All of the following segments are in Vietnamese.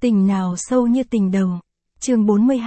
Tình nào sâu như tình đầu. Chương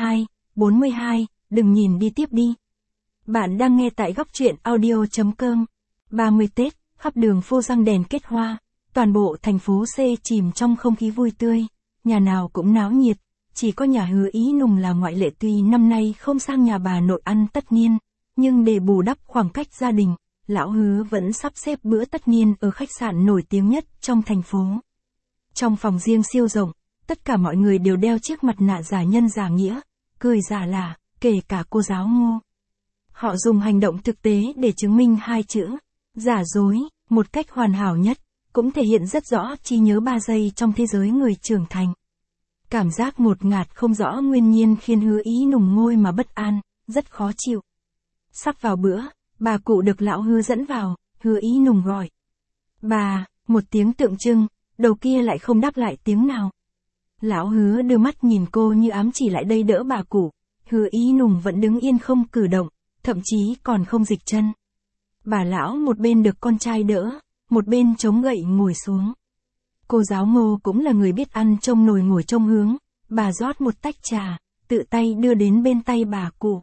42, đừng nhìn đi tiếp đi. Bạn đang nghe tại góc truyện audio.com. 30 Tết, khắp đường phô răng đèn kết hoa, toàn bộ thành phố C chìm trong không khí vui tươi, nhà nào cũng náo nhiệt, chỉ có nhà Hứa Ý Nùng là ngoại lệ. Tuy năm nay không sang nhà bà nội ăn tất niên, nhưng để bù đắp khoảng cách gia đình, lão Hứa vẫn sắp xếp bữa tất niên ở khách sạn nổi tiếng nhất trong thành phố. Trong phòng riêng siêu rộng, tất cả mọi người đều đeo chiếc mặt nạ giả nhân giả nghĩa, cười giả lả, kể cả cô giáo Ngô. Họ dùng hành động thực tế để chứng minh hai chữ giả dối một cách hoàn hảo nhất, cũng thể hiện rất rõ trí nhớ 3 giây trong thế giới người trưởng thành. Cảm giác ngột ngạt không rõ nguyên nhiên khiến Hứa Ý Nùng ngôi mà bất an, rất khó chịu. Sắp vào bữa, bà cụ được lão Hứa dẫn vào, Hứa Ý Nùng gọi. Bà, một tiếng tượng trưng, đầu kia lại không đáp lại tiếng nào. Lão Hứa đưa mắt nhìn cô như ám chỉ lại đây đỡ bà cụ. Hứa Ý Nùng vẫn đứng yên không cử động, thậm chí còn không dịch chân. Bà lão một bên được con trai đỡ, một bên chống gậy ngồi xuống. Cô giáo Ngô cũng là người biết ăn trông nồi ngồi trông hướng, bà rót một tách trà, tự tay đưa đến bên tay bà cụ.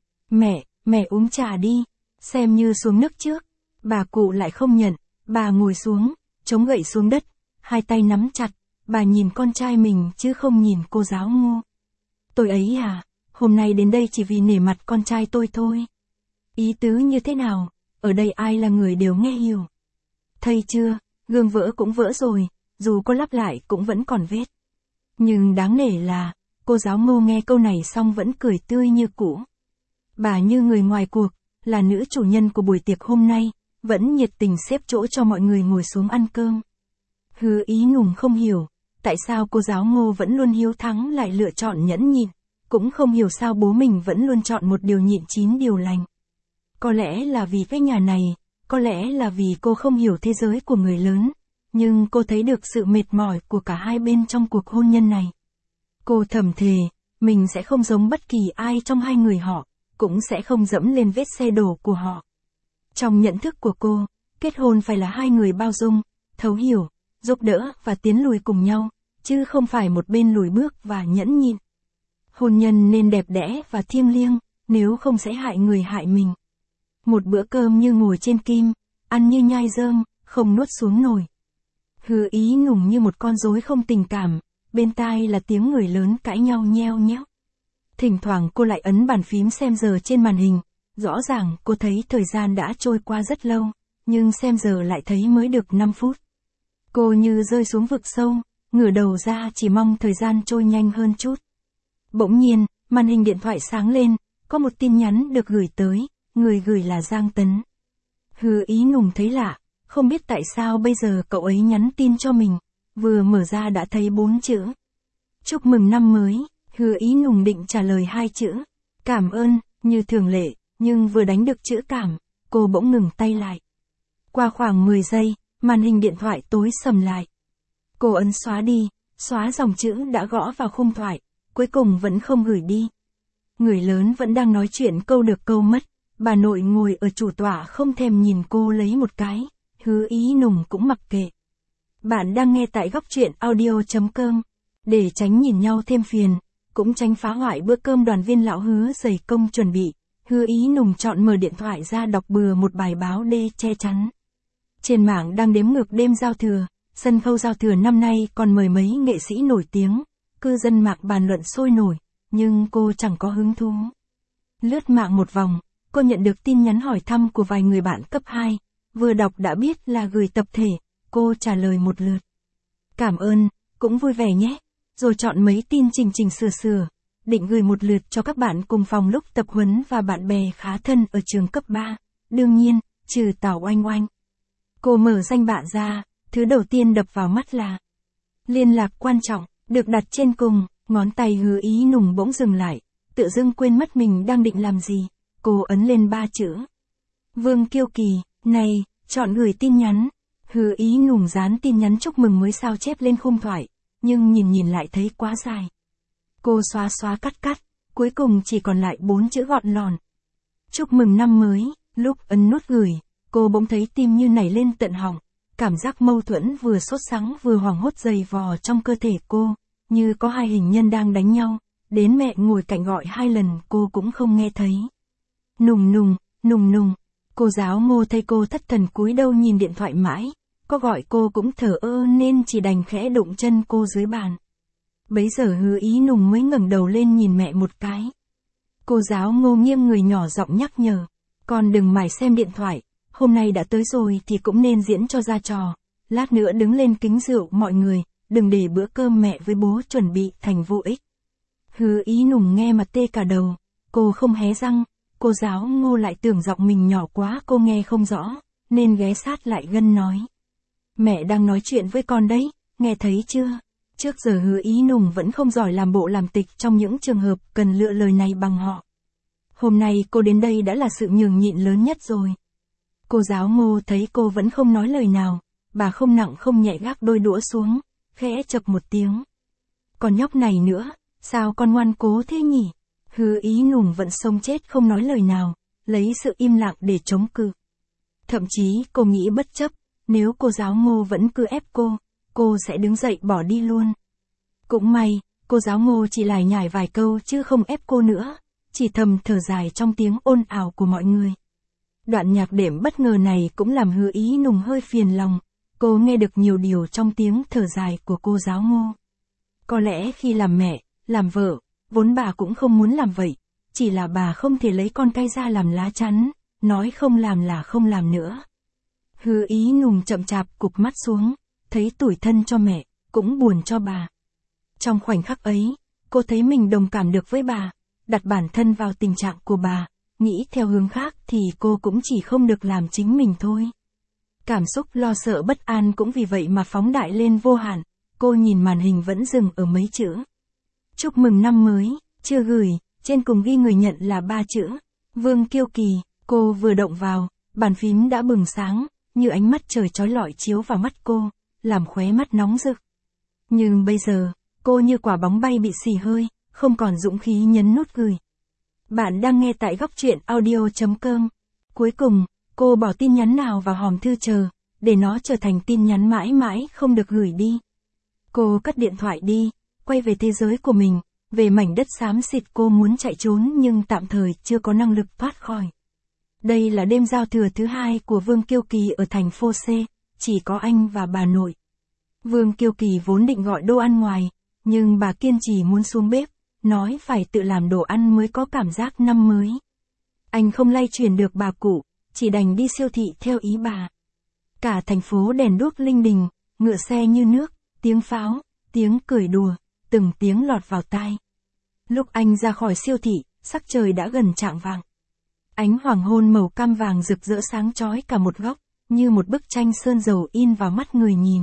Mẹ uống trà đi, xem như xuống nước trước. Bà cụ lại không nhận, bà ngồi xuống, chống gậy xuống đất, hai tay nắm chặt, bà nhìn con trai mình chứ không nhìn cô giáo Ngô. Tôi ấy à, hôm nay đến đây chỉ vì nể mặt con trai tôi thôi. Ý tứ như thế nào, ở đây ai là người đều nghe hiểu. Thấy chưa, gương vỡ cũng vỡ rồi, dù có lắp lại cũng vẫn còn vết. Nhưng đáng nể là, cô giáo Ngô nghe câu này xong vẫn cười tươi như cũ. Bà như người ngoài cuộc, là nữ chủ nhân của buổi tiệc hôm nay, vẫn nhiệt tình xếp chỗ cho mọi người ngồi xuống ăn cơm. Hứa Ý Nùng không hiểu, tại sao cô giáo Ngô vẫn luôn hiếu thắng lại lựa chọn nhẫn nhịn, cũng không hiểu sao bố mình vẫn luôn chọn một điều nhịn 9 điều lành. Có lẽ là vì cái nhà này, có lẽ là vì cô không hiểu thế giới của người lớn, nhưng cô thấy được sự mệt mỏi của cả hai bên trong cuộc hôn nhân này. Cô thầm thề, mình sẽ không giống bất kỳ ai trong hai người họ, cũng sẽ không dẫm lên vết xe đổ của họ. Trong nhận thức của cô, kết hôn phải là hai người bao dung, thấu hiểu, giúp đỡ và tiến lùi cùng nhau, chứ không phải một bên lùi bước và nhẫn nhịn. Hôn nhân nên đẹp đẽ và thiêng liêng, nếu không sẽ hại người hại mình. Một bữa cơm như ngồi trên kim, ăn như nhai rơm, không nuốt xuống nổi. Hứa Ý Nùng như một con rối không tình cảm, bên tai là tiếng người lớn cãi nhau nheo nhẽo. Thỉnh thoảng cô lại ấn bàn phím xem giờ trên màn hình, rõ ràng cô thấy thời gian đã trôi qua rất lâu, nhưng xem giờ lại thấy mới được 5 phút. Cô như rơi xuống vực sâu, ngửa đầu ra chỉ mong thời gian trôi nhanh hơn chút. Bỗng nhiên, màn hình điện thoại sáng lên, có một tin nhắn được gửi tới, người gửi là Giang Tấn. Hứa Ý Nùng thấy lạ, không biết tại sao bây giờ cậu ấy nhắn tin cho mình, vừa mở ra đã thấy 4 chữ. Chúc mừng năm mới. Hứa Ý Nùng định trả lời 2 chữ, cảm ơn, như thường lệ, nhưng vừa đánh được chữ cảm, cô bỗng ngừng tay lại. Qua khoảng 10 giây, màn hình điện thoại tối sầm lại. Cô ấn xóa đi, xóa dòng chữ đã gõ vào khung thoại, cuối cùng vẫn không gửi đi. Người lớn vẫn đang nói chuyện câu được câu mất, bà nội ngồi ở chủ tọa không thèm nhìn cô lấy một cái, Hứa Ý Nùng cũng mặc kệ. Bạn đang nghe tại góc truyện audio.com, để tránh nhìn nhau thêm phiền, cũng tránh phá hoại bữa cơm đoàn viên lão Hứa dày công chuẩn bị, Hứa Ý Nùng chọn mở điện thoại ra đọc bừa một bài báo đê che chắn. Trên mạng đang đếm ngược đêm giao thừa, sân khấu giao thừa năm nay còn mời mấy nghệ sĩ nổi tiếng, cư dân mạng bàn luận sôi nổi, nhưng cô chẳng có hứng thú. Lướt mạng một vòng, cô nhận được tin nhắn hỏi thăm của vài người bạn cấp 2, vừa đọc đã biết là gửi tập thể, cô trả lời một lượt. Cảm ơn, cũng vui vẻ nhé, rồi chọn mấy tin chỉnh sửa, định gửi một lượt cho các bạn cùng phòng lúc tập huấn và bạn bè khá thân ở trường cấp 3, đương nhiên, trừ Tào Oanh Oanh. Cô mở danh bạ ra, thứ đầu tiên đập vào mắt là liên lạc quan trọng, được đặt trên cùng, ngón tay Hứa Ý Nùng bỗng dừng lại, tự dưng quên mất mình đang định làm gì, cô ấn lên 3 chữ. Vương Kiêu Kỳ, này, chọn gửi tin nhắn. Hứa Ý Nùng dán tin nhắn chúc mừng mới sao chép lên khung thoại, nhưng nhìn lại thấy quá dài. Cô xóa cắt, cuối cùng chỉ còn lại 4 chữ gọn lòn. Chúc mừng năm mới, lúc ấn nút gửi, cô bỗng thấy tim như nảy lên tận họng, cảm giác mâu thuẫn vừa sốt sắng vừa hoảng hốt dày vò trong cơ thể cô, như có hai hình nhân đang đánh nhau, đến mẹ ngồi cạnh gọi 2 lần cô cũng không nghe thấy. Nùng nùng, nùng nùng, cô giáo Ngô thấy cô thất thần cúi đầu nhìn điện thoại mãi, có gọi cô cũng thờ ơ nên chỉ đành khẽ đụng chân cô dưới bàn. Bấy giờ Hứa Ý Nùng mới ngẩng đầu lên nhìn mẹ một cái. Cô giáo Ngô nghiêng người nhỏ giọng nhắc nhở, con đừng mải xem điện thoại, hôm nay đã tới rồi thì cũng nên diễn cho ra trò, lát nữa đứng lên kính rượu mọi người, đừng để bữa cơm mẹ với bố chuẩn bị thành vô ích. Hứa Ý Nùng nghe mà tê cả đầu, cô không hé răng, cô giáo Ngô lại tưởng giọng mình nhỏ quá cô nghe không rõ, nên ghé sát lại gần nói. Mẹ đang nói chuyện với con đấy, nghe thấy chưa? Trước giờ Hứa Ý Nùng vẫn không giỏi làm bộ làm tịch trong những trường hợp cần lựa lời này bằng họ. Hôm nay cô đến đây đã là sự nhường nhịn lớn nhất rồi. Cô giáo Ngô thấy cô vẫn không nói lời nào, bà không nặng không nhẹ gác đôi đũa xuống, khẽ chậc một tiếng. Con nhóc này nữa, sao con ngoan cố thế nhỉ? Hứa Ý Nùng vẫn sống chết không nói lời nào, lấy sự im lặng để chống cự. Thậm chí cô nghĩ bất chấp, nếu cô giáo Ngô vẫn cứ ép cô sẽ đứng dậy bỏ đi luôn. Cũng may, cô giáo Ngô chỉ lải nhải vài câu chứ không ép cô nữa, chỉ thầm thở dài trong tiếng ồn ào của mọi người. Đoạn nhạc đệm bất ngờ này cũng làm Hứa Ý Nùng hơi phiền lòng, cô nghe được nhiều điều trong tiếng thở dài của cô giáo Ngô. Có lẽ khi làm mẹ, làm vợ, vốn bà cũng không muốn làm vậy, chỉ là bà không thể lấy con cái ra làm lá chắn, nói không làm là không làm nữa. Hứa Ý Nùng chậm chạp cụp mắt xuống, thấy tủi thân cho mẹ, cũng buồn cho bà. Trong khoảnh khắc ấy, cô thấy mình đồng cảm được với bà, đặt bản thân vào tình trạng của bà, nghĩ theo hướng khác thì cô cũng chỉ không được làm chính mình thôi. Cảm xúc lo sợ bất an cũng vì vậy mà phóng đại lên vô hạn, cô nhìn màn hình vẫn dừng ở mấy chữ. Chúc mừng năm mới, chưa gửi, trên cùng ghi người nhận là 3 chữ. Vương Kiêu Kỳ, cô vừa động vào, bàn phím đã bừng sáng, như ánh mắt trời chói lọi chiếu vào mắt cô, làm khóe mắt nóng rực. Nhưng bây giờ, cô như quả bóng bay bị xì hơi, không còn dũng khí nhấn nút gửi. Bạn đang nghe tại góc truyện audio.com. Cuối cùng, cô bỏ tin nhắn nào vào hòm thư chờ, để nó trở thành tin nhắn mãi mãi không được gửi đi. Cô cất điện thoại đi, quay về thế giới của mình, về mảnh đất xám xịt cô muốn chạy trốn nhưng tạm thời chưa có năng lực thoát khỏi. Đây là đêm giao thừa thứ 2 của Vương Kiêu Kỳ ở thành phố C, chỉ có anh và bà nội. Vương Kiêu Kỳ vốn định gọi đồ ăn ngoài, nhưng bà kiên trì muốn xuống bếp, nói phải tự làm đồ ăn mới có cảm giác năm mới. Anh không lay chuyển được bà cụ, chỉ đành đi siêu thị theo ý bà. Cả thành phố đèn đuốc linh đình, ngựa xe như nước, tiếng pháo, tiếng cười đùa, từng tiếng lọt vào tai. Lúc anh ra khỏi siêu thị, sắc trời đã gần chạng vạng. Ánh hoàng hôn màu cam vàng rực rỡ sáng chói cả một góc, như một bức tranh sơn dầu in vào mắt người nhìn.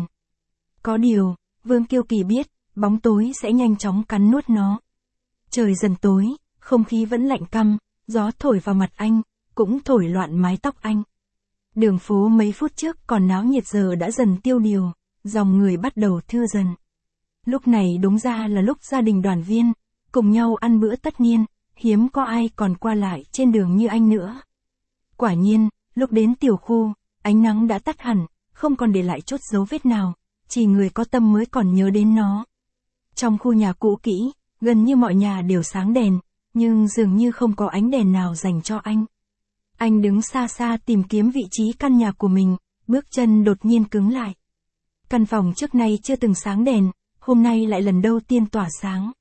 Có điều, Vương Kiêu Kỳ biết, bóng tối sẽ nhanh chóng cắn nuốt nó. Trời dần tối, không khí vẫn lạnh căm, gió thổi vào mặt anh, cũng thổi loạn mái tóc anh. Đường phố mấy phút trước còn náo nhiệt giờ đã dần tiêu điều, dòng người bắt đầu thưa dần. Lúc này đúng ra là lúc gia đình đoàn viên, cùng nhau ăn bữa tất niên, hiếm có ai còn qua lại trên đường như anh nữa. Quả nhiên, lúc đến tiểu khu, ánh nắng đã tắt hẳn, không còn để lại chút dấu vết nào, chỉ người có tâm mới còn nhớ đến nó. Trong khu nhà cũ kỹ, gần như mọi nhà đều sáng đèn, nhưng dường như không có ánh đèn nào dành cho anh. Anh đứng xa xa tìm kiếm vị trí căn nhà của mình, bước chân đột nhiên cứng lại. Căn phòng trước nay chưa từng sáng đèn, hôm nay lại lần đầu tiên tỏa sáng.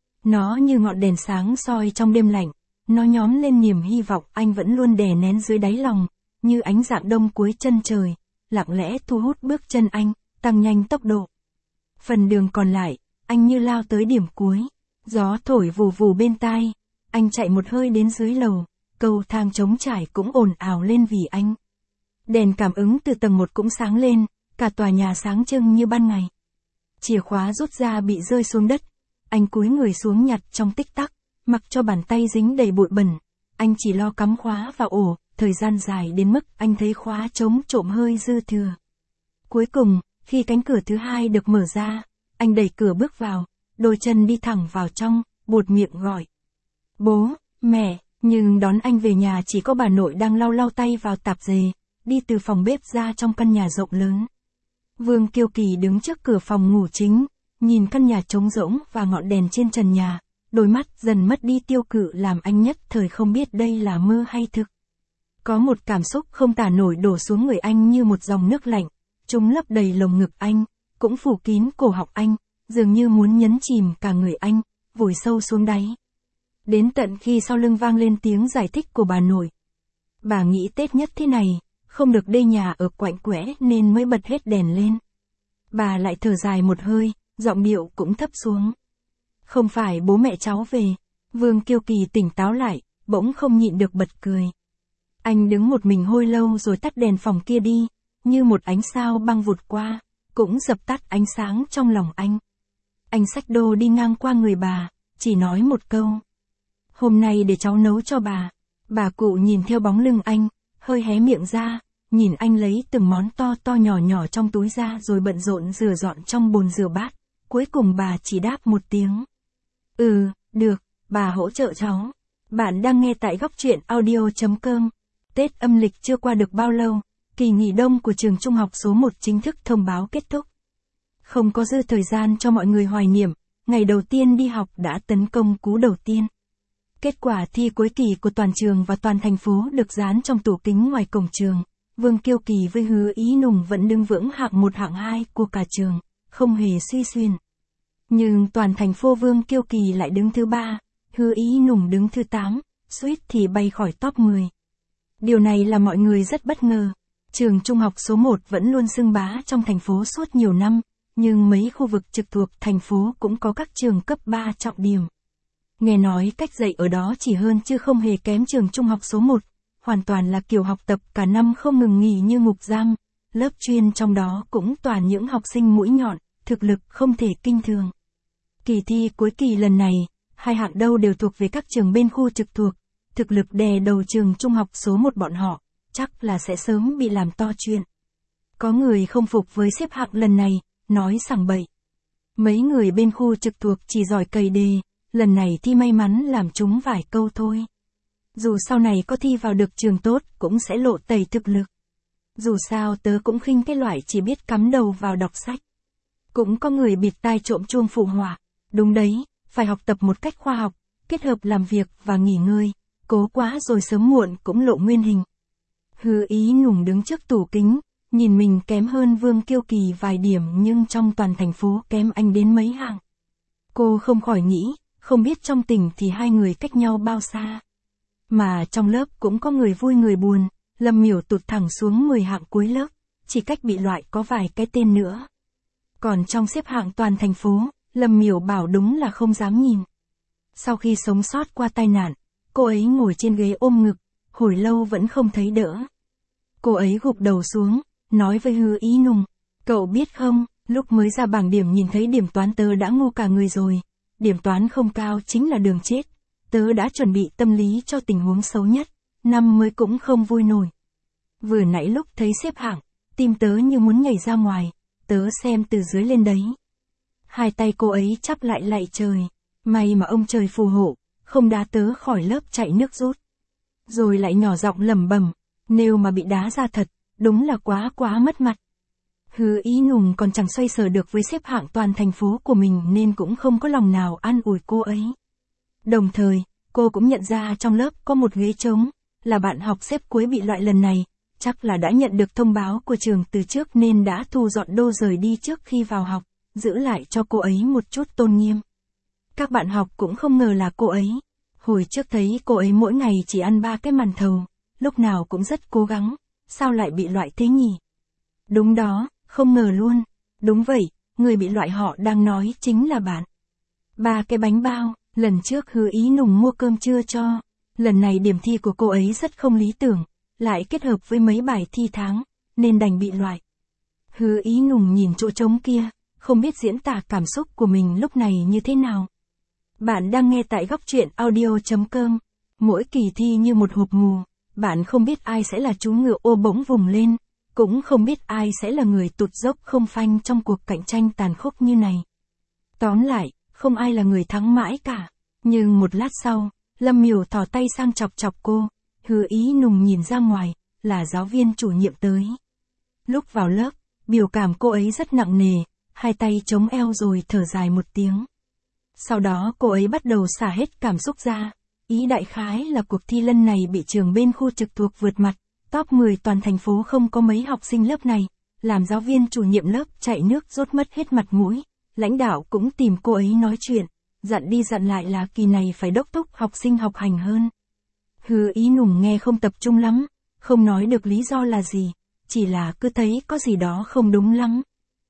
Nó như ngọn đèn sáng soi trong đêm lạnh, nó nhóm lên niềm hy vọng anh vẫn luôn đè nén dưới đáy lòng, như ánh rạng đông cuối chân trời, lặng lẽ thu hút bước chân anh, tăng nhanh tốc độ. Phần đường còn lại, anh như lao tới điểm cuối, gió thổi vù vù bên tai, anh chạy một hơi đến dưới lầu, cầu thang trống trải cũng ồn ào lên vì anh. Đèn cảm ứng từ tầng 1 cũng sáng lên, cả tòa nhà sáng trưng như ban ngày. Chìa khóa rút ra bị rơi xuống đất, anh cúi người xuống nhặt trong tích tắc, mặc cho bàn tay dính đầy bụi bẩn, anh chỉ lo cắm khóa vào ổ, thời gian dài đến mức anh thấy khóa trống trộm hơi dư thừa. Cuối cùng, khi cánh cửa thứ 2 được mở ra, anh đẩy cửa bước vào, đôi chân đi thẳng vào trong, buột miệng gọi. Bố, mẹ, nhưng đón anh về nhà chỉ có bà nội đang lau lau tay vào tạp dề, đi từ phòng bếp ra trong căn nhà rộng lớn. Vương Kiêu Kỳ đứng trước cửa phòng ngủ chính, nhìn căn nhà trống rỗng và ngọn đèn trên trần nhà, đôi mắt dần mất đi tiêu cự làm anh nhất thời không biết đây là mơ hay thực. Có một cảm xúc không tả nổi đổ xuống người anh như một dòng nước lạnh, chúng lấp đầy lồng ngực anh, cũng phủ kín cổ họng anh, dường như muốn nhấn chìm cả người anh, vùi sâu xuống đáy. Đến tận khi sau lưng vang lên tiếng giải thích của bà nội. Bà nghĩ Tết nhất thế này, không được đê nhà ở quạnh quẽ nên mới bật hết đèn lên. Bà lại thở dài một hơi, giọng điệu cũng thấp xuống. Không phải bố mẹ cháu về. Vương Kiêu Kỳ tỉnh táo lại, bỗng không nhịn được bật cười. Anh đứng một mình hồi lâu rồi tắt đèn phòng kia đi, như một ánh sao băng vụt qua, cũng dập tắt ánh sáng trong lòng anh. Anh xách đồ đi ngang qua người bà, chỉ nói một câu. Hôm nay để cháu nấu cho bà. Bà cụ nhìn theo bóng lưng anh, hơi hé miệng ra, nhìn anh lấy từng món to to nhỏ nhỏ trong túi ra rồi bận rộn rửa dọn trong bồn rửa bát. Cuối cùng bà chỉ đáp một tiếng. Được, bà hỗ trợ cháu. Bạn đang nghe tại góc truyện audio.com. Tết âm lịch chưa qua được bao lâu, kỳ nghỉ đông của trường trung học số 1 chính thức thông báo kết thúc. Không có dư thời gian cho mọi người hoài niệm, ngày đầu tiên đi học đã tấn công cú đầu tiên. Kết quả thi cuối kỳ của toàn trường và toàn thành phố được dán trong tủ kính ngoài cổng trường. Vương Kiêu Kỳ với Hứa Ý Nùng vẫn đứng vững hạng 1 hạng 2 của cả trường, không hề suy xuyên. Nhưng toàn thành phố Vương Kiêu Kỳ lại đứng thứ 3, Hứa Ý Nùng đứng thứ 8, suýt thì bay khỏi top 10. Điều này làm mọi người rất bất ngờ. Trường trung học số 1 vẫn luôn xưng bá trong thành phố suốt nhiều năm, nhưng mấy khu vực trực thuộc thành phố cũng có các trường cấp 3 trọng điểm. Nghe nói cách dạy ở đó chỉ hơn chứ không hề kém trường trung học số 1, hoàn toàn là kiểu học tập cả năm không ngừng nghỉ như ngục giam, lớp chuyên trong đó cũng toàn những học sinh mũi nhọn, thực lực không thể kinh thường. Kỳ thi cuối kỳ lần này, 2 hạng đầu đều thuộc về các trường bên khu trực thuộc, thực lực đè đầu trường trung học số 1 bọn họ, chắc là sẽ sớm bị làm to chuyện. Có người không phục với xếp hạng lần này, nói sảng bậy. Mấy người bên khu trực thuộc chỉ giỏi cày đề, lần này thi may mắn làm chúng vài câu thôi. Dù sau này có thi vào được trường tốt cũng sẽ lộ tẩy thực lực. Dù sao tớ cũng khinh cái loại chỉ biết cắm đầu vào đọc sách. Cũng có người bịt tai trộm chuông phụ họa. Đúng đấy, phải học tập một cách khoa học, kết hợp làm việc và nghỉ ngơi, cố quá rồi sớm muộn cũng lộ nguyên hình. Hứa Ý Nùng đứng trước tủ kính, nhìn mình kém hơn Vương Kiêu Kỳ vài điểm nhưng trong toàn thành phố kém anh đến mấy hạng. Cô không khỏi nghĩ, không biết trong tỉnh thì hai người cách nhau bao xa. Mà trong lớp cũng có người vui người buồn, Lâm Miểu tụt thẳng xuống 10 hạng cuối lớp, chỉ cách bị loại có vài cái tên nữa. Còn trong xếp hạng toàn thành phố, Lâm Miểu bảo đúng là không dám nhìn. Sau khi sống sót qua tai nạn, cô ấy ngồi trên ghế ôm ngực, hồi lâu vẫn không thấy đỡ. Cô ấy gục đầu xuống, nói với Hứa Ý Nùng, cậu biết không, lúc mới ra bảng điểm nhìn thấy điểm toán tớ đã ngu cả người rồi, điểm toán không cao chính là đường chết, tớ đã chuẩn bị tâm lý cho tình huống xấu nhất, năm mới cũng không vui nổi. Vừa nãy lúc thấy xếp hạng, tim tớ như muốn nhảy ra ngoài, tớ xem từ dưới lên đấy. Hai tay cô ấy chắp lại lạy trời, may mà ông trời phù hộ, không đá tớ khỏi lớp chạy nước rút. Rồi lại nhỏ giọng lẩm bẩm, nếu mà bị đá ra thật, đúng là quá mất mặt. Hứa Ý Nùng còn chẳng xoay sở được với xếp hạng toàn thành phố của mình nên cũng không có lòng nào an ủi cô ấy. Đồng thời, cô cũng nhận ra trong lớp có một ghế trống, là bạn học xếp cuối bị loại lần này, chắc là đã nhận được thông báo của trường từ trước nên đã thu dọn đồ rời đi trước khi vào học, giữ lại cho cô ấy một chút tôn nghiêm. Các bạn học cũng không ngờ là cô ấy. Hồi trước thấy cô ấy mỗi ngày chỉ ăn 3 cái màn thầu, lúc nào cũng rất cố gắng, sao lại bị loại thế nhỉ? Đúng đó, không ngờ luôn. Đúng vậy, người bị loại họ đang nói chính là bạn. 3 cái bánh bao, lần trước Hứa Ý Nùng mua cơm trưa cho. Lần này điểm thi của cô ấy rất không lý tưởng, lại kết hợp với mấy bài thi tháng, nên đành bị loại. Hứa Ý Nùng nhìn chỗ trống kia, không biết diễn tả cảm xúc của mình lúc này như thế nào. Bạn đang nghe tại góc truyện audio.com. Mỗi kỳ thi như một hộp mù, bạn không biết ai sẽ là chú ngựa ô bỗng vùng lên, cũng không biết ai sẽ là người tụt dốc không phanh trong cuộc cạnh tranh tàn khốc như này. Tóm lại, không ai là người thắng mãi cả. Nhưng một lát sau, Lâm Miểu thò tay sang chọc chọc cô, Hứa Ý Nùng nhìn ra ngoài, là giáo viên chủ nhiệm tới. Lúc vào lớp, biểu cảm cô ấy rất nặng nề, hai tay chống eo rồi thở dài một tiếng. Sau đó cô ấy bắt đầu xả hết cảm xúc ra. Ý đại khái là cuộc thi lần này bị trường bên khu trực thuộc vượt mặt, top 10 toàn thành phố không có mấy học sinh lớp này, làm giáo viên chủ nhiệm lớp chạy nước rốt mất hết mặt mũi, lãnh đạo cũng tìm cô ấy nói chuyện, dặn đi dặn lại là kỳ này phải đốc thúc học sinh học hành hơn. Hứa Ý Nùng nghe không tập trung lắm, không nói được lý do là gì, chỉ là cứ thấy có gì đó không đúng lắm.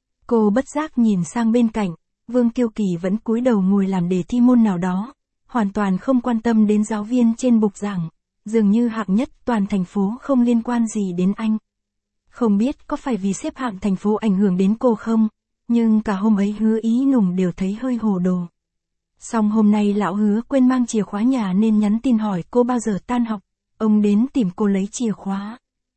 Cô bất giác nhìn sang bên cạnh, Vương Kiêu Kỳ vẫn cúi đầu ngồi làm đề thi môn nào đó, hoàn toàn không quan tâm đến giáo viên trên bục giảng, dường như hạng nhất toàn thành phố không liên quan gì đến anh. Không biết có phải vì xếp hạng thành phố ảnh hưởng đến cô không, nhưng cả hôm ấy Hứa Ý Nùng đều thấy hơi hồ đồ. Xong hôm nay lão Hứa quên mang chìa khóa nhà nên nhắn tin hỏi cô bao giờ tan học, ông đến tìm cô lấy chìa khóa.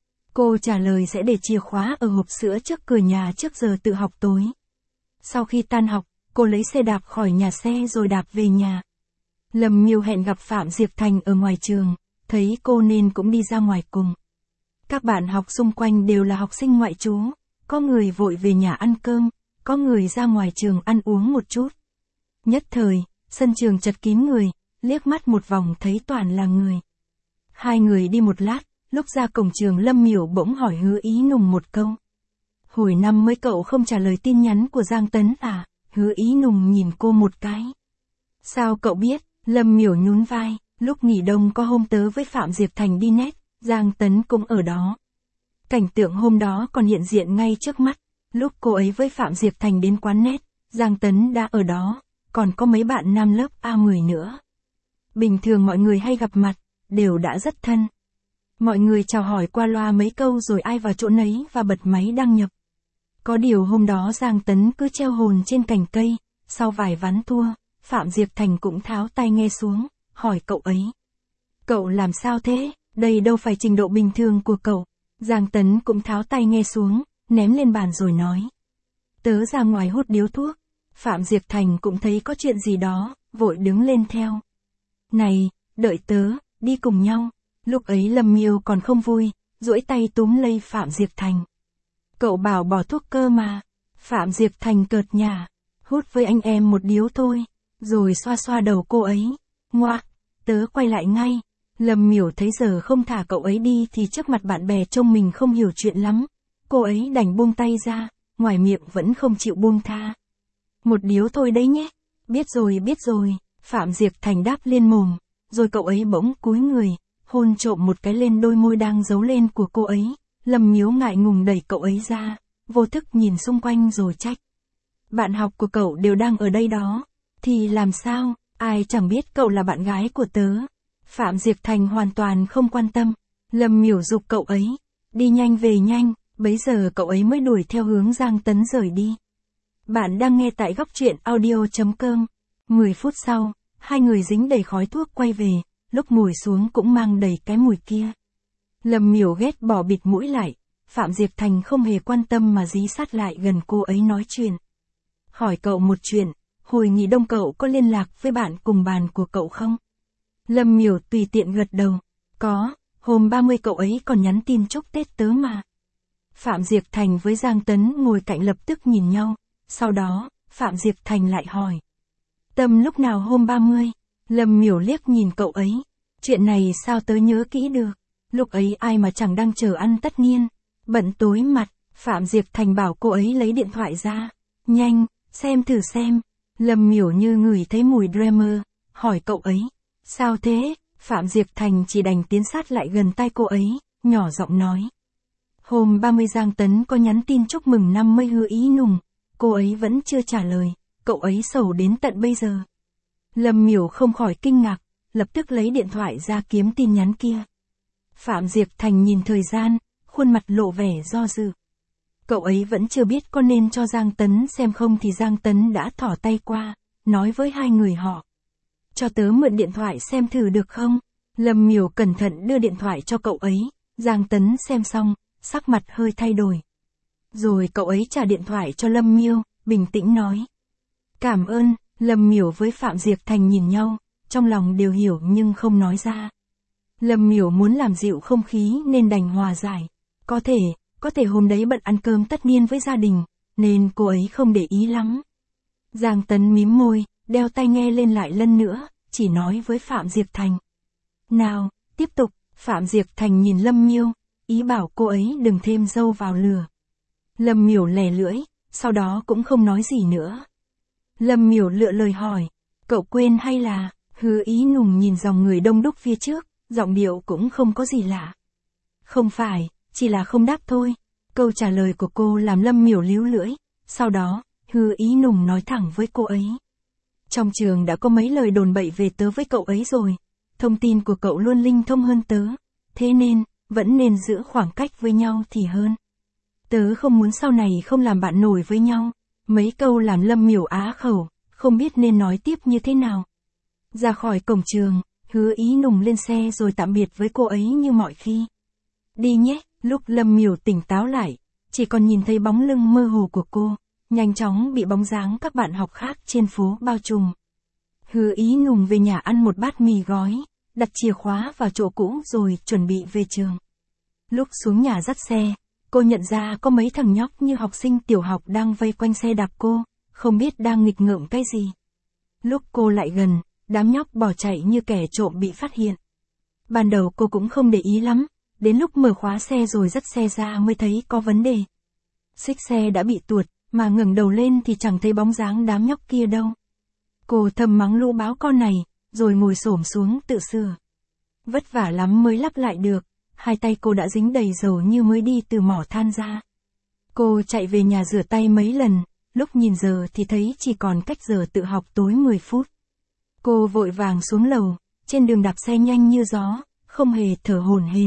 Cô trả lời sẽ để chìa khóa ở hộp sữa trước cửa nhà trước giờ tự học tối. Sau khi tan học, cô lấy xe đạp khỏi nhà xe rồi đạp về nhà. Lâm Miêu hẹn gặp Phạm Diệp Thành ở ngoài trường, thấy cô nên cũng đi ra ngoài cùng. Các bạn học xung quanh đều là học sinh ngoại trú, có người vội về nhà ăn cơm, có người ra ngoài trường ăn uống một chút. Nhất thời, sân trường chật kín người, liếc mắt một vòng thấy toàn là người. Hai người đi một lát, lúc ra cổng trường Lâm Miểu bỗng hỏi Hứa Ý Nùng một câu. Hồi năm mới cậu không trả lời tin nhắn của Giang Tấn à? Hứa Ý Nùng nhìn cô một cái. Sao cậu biết? Lâm Miểu nhún vai, lúc nghỉ đông có hôm tớ với Phạm Diệp Thành đi net, Giang Tấn cũng ở đó. Cảnh tượng hôm đó còn hiện diện ngay trước mắt, lúc cô ấy với Phạm Diệp Thành đến quán net, Giang Tấn đã ở đó, còn có mấy bạn nam lớp A10 nữa. Bình thường mọi người hay gặp mặt, đều đã rất thân. Mọi người chào hỏi qua loa mấy câu rồi ai vào chỗ nấy và bật máy đăng nhập. Có điều hôm đó Giang Tấn cứ treo hồn trên cành cây, sau vài ván thua, Phạm Diệp Thành cũng tháo tai nghe xuống, hỏi cậu ấy. Cậu làm sao thế, đây đâu phải trình độ bình thường của cậu. Giang Tấn cũng tháo tai nghe xuống, ném lên bàn rồi nói. Tớ ra ngoài hút điếu thuốc. Phạm Diệp Thành cũng thấy có chuyện gì đó, vội đứng lên theo. Này, đợi tớ, đi cùng nhau. Lúc ấy Lâm Miêu còn không vui, duỗi tay túm lấy Phạm Diệp Thành. Cậu bảo bỏ thuốc cơ mà. Phạm Diệp Thành cợt nhả, hút với anh em một điếu thôi, rồi xoa xoa đầu cô ấy. Ngoạc, tớ quay lại ngay. Lâm Miểu thấy giờ không thả cậu ấy đi thì trước mặt bạn bè trông mình không hiểu chuyện lắm. Cô ấy đành buông tay ra, ngoài miệng vẫn không chịu buông tha. Một điếu thôi đấy nhé. Biết rồi, Phạm Diệp Thành đáp liên mồm, rồi cậu ấy bỗng cúi người, hôn trộm một cái lên đôi môi đang giấu lên của cô ấy. Lâm Miếu ngại ngùng đẩy cậu ấy ra, vô thức nhìn xung quanh rồi trách. Bạn học của cậu đều đang ở đây đó, thì làm sao, ai chẳng biết cậu là bạn gái của tớ. Phạm Diệp Thành hoàn toàn không quan tâm. Lâm Miểu giục cậu ấy, đi nhanh về nhanh, bấy giờ cậu ấy mới đuổi theo hướng Giang Tấn rời đi. Bạn đang nghe tại góc truyện audio.com. 10 phút sau, hai người dính đầy khói thuốc quay về, lúc ngồi xuống cũng mang đầy cái mùi kia. Lâm Miểu ghét bỏ bịt mũi lại, Phạm Diệp Thành không hề quan tâm mà dí sát lại gần cô ấy nói chuyện. Hỏi cậu một chuyện, hồi nghỉ đông cậu có liên lạc với bạn cùng bàn của cậu không? Lâm Miểu tùy tiện gật đầu, có, hôm 30 cậu ấy còn nhắn tin chúc Tết tớ mà. Phạm Diệp Thành với Giang Tấn ngồi cạnh lập tức nhìn nhau, sau đó, Phạm Diệp Thành lại hỏi. Tâm lúc nào hôm 30? Lâm Miểu liếc nhìn cậu ấy, chuyện này sao tớ nhớ kỹ được, lúc ấy ai mà chẳng đang chờ ăn tất niên, bận tối mặt. Phạm Diệp Thành bảo cô ấy lấy điện thoại ra, nhanh, xem thử xem. Lâm Miểu như ngửi thấy mùi Dreamer, hỏi cậu ấy, sao thế? Phạm Diệp Thành chỉ đành tiến sát lại gần tai cô ấy, nhỏ giọng nói. Hôm 30 Giang Tấn có nhắn tin chúc mừng năm mới Hứa Ý Nùng, cô ấy vẫn chưa trả lời, cậu ấy sầu đến tận bây giờ. Lâm Miểu không khỏi kinh ngạc, lập tức lấy điện thoại ra kiếm tin nhắn kia. Phạm Diệp Thành nhìn thời gian, khuôn mặt lộ vẻ do dự. Cậu ấy vẫn chưa biết có nên cho Giang Tấn xem không thì Giang Tấn đã thỏ tay qua, nói với hai người họ. Cho tớ mượn điện thoại xem thử được không? Lâm Miểu cẩn thận đưa điện thoại cho cậu ấy, Giang Tấn xem xong, sắc mặt hơi thay đổi. Rồi cậu ấy trả điện thoại cho Lâm Miêu, bình tĩnh nói. Cảm ơn. Lâm Miểu với Phạm Diệp Thành nhìn nhau, trong lòng đều hiểu nhưng không nói ra. Lâm Miểu muốn làm dịu không khí nên đành hòa giải. Có thể hôm đấy bận ăn cơm tất niên với gia đình, nên cô ấy không để ý lắm. Giang Tấn mím môi, đeo tai nghe lên lại lần nữa, chỉ nói với Phạm Diệp Thành. Nào, tiếp tục, Phạm Diệp Thành nhìn Lâm Miêu, ý bảo cô ấy đừng thêm dâu vào lửa. Lâm Miểu lè lưỡi, sau đó cũng không nói gì nữa. Lâm Miểu lựa lời hỏi, cậu quên hay là, Hứa Ý Nùng nhìn dòng người đông đúc phía trước, giọng điệu cũng không có gì lạ. Không phải, chỉ là không đáp thôi. Câu trả lời của cô làm Lâm Miểu líu lưỡi, sau đó, Hứa Ý Nùng nói thẳng với cô ấy. Trong trường đã có mấy lời đồn bậy về tớ với cậu ấy rồi, thông tin của cậu luôn linh thông hơn tớ, thế nên, vẫn nên giữ khoảng cách với nhau thì hơn. Tớ không muốn sau này không làm bạn nổi với nhau. Mấy câu làm Lâm Miểu á khẩu, không biết nên nói tiếp như thế nào. Ra khỏi cổng trường, Hứa Ý Nùng lên xe rồi tạm biệt với cô ấy như mọi khi. Đi nhé, lúc Lâm Miểu tỉnh táo lại, chỉ còn nhìn thấy bóng lưng mơ hồ của cô, nhanh chóng bị bóng dáng các bạn học khác trên phố bao trùm. Hứa Ý Nùng về nhà ăn một bát mì gói, đặt chìa khóa vào chỗ cũ rồi chuẩn bị về trường. Lúc xuống nhà dắt xe, cô nhận ra có mấy thằng nhóc như học sinh tiểu học đang vây quanh xe đạp cô, không biết đang nghịch ngợm cái gì. Lúc cô lại gần, đám nhóc bỏ chạy như kẻ trộm bị phát hiện. Ban đầu cô cũng không để ý lắm, đến lúc mở khóa xe rồi dắt xe ra mới thấy có vấn đề. Xích xe đã bị tuột, mà ngẩng đầu lên thì chẳng thấy bóng dáng đám nhóc kia đâu. Cô thầm mắng lũ báo con này, rồi ngồi xổm xuống tự sửa. Vất vả lắm mới lắp lại được, hai tay cô đã dính đầy dầu như mới đi từ mỏ than ra. Cô chạy về nhà rửa tay mấy lần, lúc nhìn giờ thì thấy chỉ còn cách giờ tự học tối 10 phút. Cô vội vàng xuống lầu, trên đường đạp xe nhanh như gió, không hề thở hổn hển.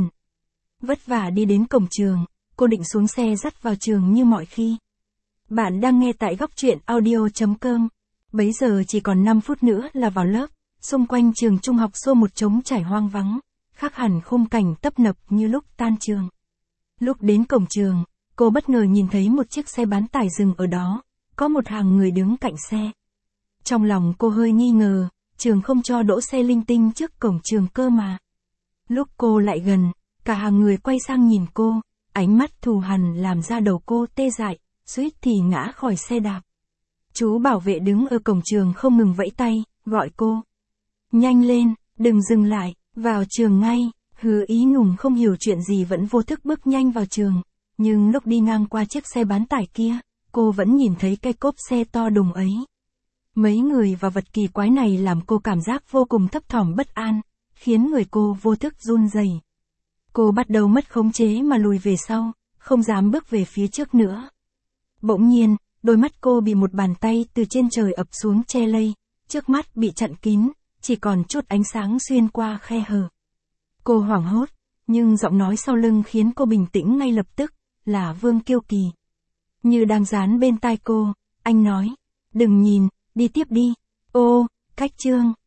Vất vả đi đến cổng trường, cô định xuống xe dắt vào trường như mọi khi. Bạn đang nghe tại góc truyện audio.com. Bấy giờ chỉ còn 5 phút nữa là vào lớp, xung quanh trường trung học số 1 trống trải hoang vắng, khác hẳn khung cảnh tấp nập như lúc tan trường. Lúc đến cổng trường, cô bất ngờ nhìn thấy một chiếc xe bán tải dừng ở đó, có một hàng người đứng cạnh xe. Trong lòng cô hơi nghi ngờ, trường không cho đỗ xe linh tinh trước cổng trường cơ mà. Lúc cô lại gần, cả hàng người quay sang nhìn cô, ánh mắt thù hằn làm ra đầu cô tê dại, suýt thì ngã khỏi xe đạp. Chú bảo vệ đứng ở cổng trường không ngừng vẫy tay, gọi cô. Nhanh lên, đừng dừng lại, vào trường ngay. Hứa Ý Nùng không hiểu chuyện gì vẫn vô thức bước nhanh vào trường, nhưng lúc đi ngang qua chiếc xe bán tải kia, cô vẫn nhìn thấy cái cốp xe to đùng ấy. Mấy người và vật kỳ quái này làm cô cảm giác vô cùng thấp thỏm bất an, khiến người cô vô thức run rẩy. Cô bắt đầu mất khống chế mà lùi về sau, không dám bước về phía trước nữa. Bỗng nhiên, đôi mắt cô bị một bàn tay từ trên trời ập xuống che lây, trước mắt bị chặn kín, chỉ còn chút ánh sáng xuyên qua khe hở. Cô hoảng hốt, nhưng giọng nói sau lưng khiến cô bình tĩnh ngay lập tức, là Vương Kiêu Kỳ. Như đang dán bên tai cô, anh nói, đừng nhìn, đi tiếp đi. Ô, cách chương.